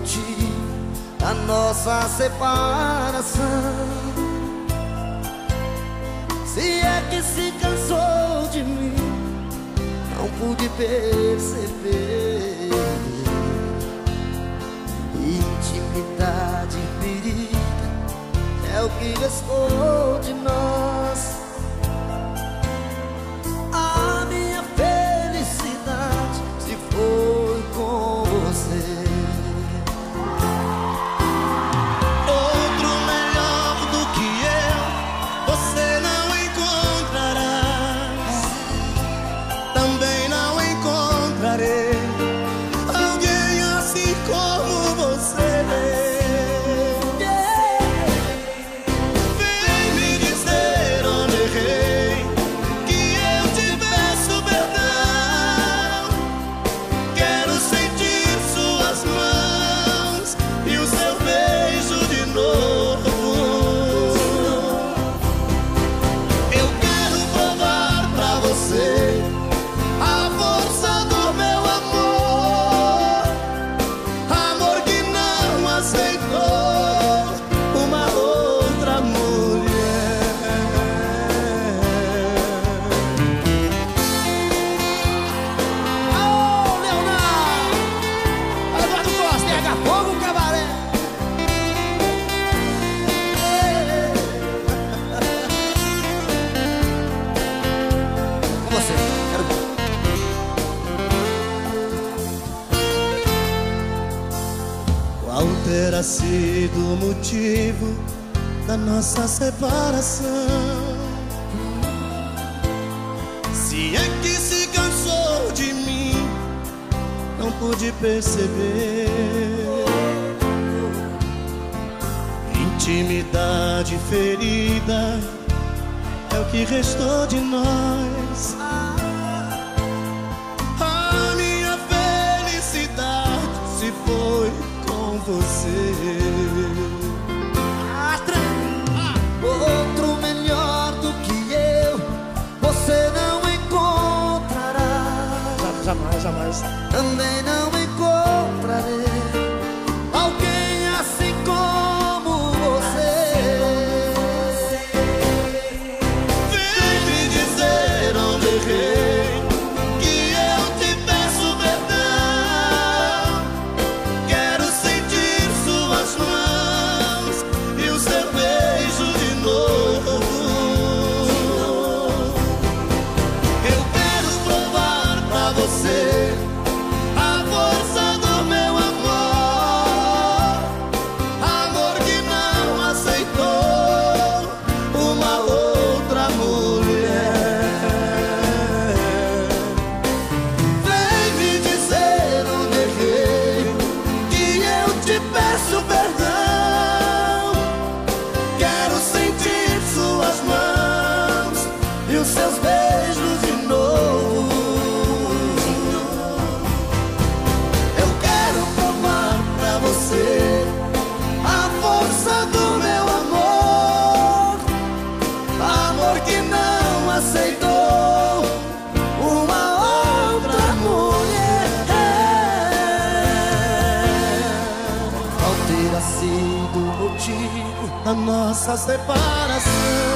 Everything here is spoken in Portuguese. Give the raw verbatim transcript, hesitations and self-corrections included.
motivo da nossa separação. Se é que se cansou de mim, não pude perceber. Intimidade ferida é o que restou de nós. A minha felicidade se foi com você. Outro melhor do que eu você não encontrará. Também não encontrarei alguém assim como você. Vem me dizer onde errei, que eu te peço perdão. Quero sentir suas mãos e o seu beijo de novo. Eu quero provar pra você a força do meu amor, amor que não aceitou uma outra mulher. Ô, Leonardo! Eduardo Costa, pega fogo, cabaré! Com você, quero ver. Qual terá sido o motivo da nossa separação? Se é que se cansou de mim, não pude perceber. Intimidade ferida é o que restou de nós. A minha felicidade se foi com você. Outro melhor do que eu você não encontrará. Jamais, jamais. Também não encontrarei alguém assim como você. Vem me dizer onde errei, que eu te peço perdão. Quero sentir suas mãos e o seu beijo de novo. Eu quero provar pra você a força do meu amor, amor que não aceitou uma outra mulher. Vem me dizer onde errei, que eu te peço perdão. Quero sentir suas mãos e os seus beijos de novo. Eu quero provar pra você a força do meu amor, amor que não aceitou uma outra mulher. Qual terá sido o motivo A nossa separação.